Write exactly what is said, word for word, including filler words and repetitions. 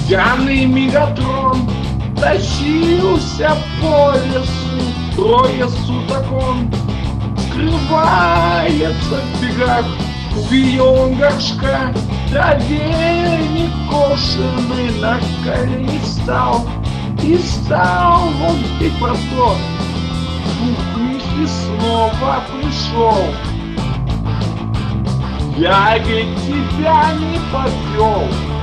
Пьяный Мегатрон тащился по лесу, трое суток он скрывается в бегах. Увидел он горшка, траве некошенный, на колени стал и стал он петь простор. Дух мысли снова пришел. Я ведь тебя не подвел.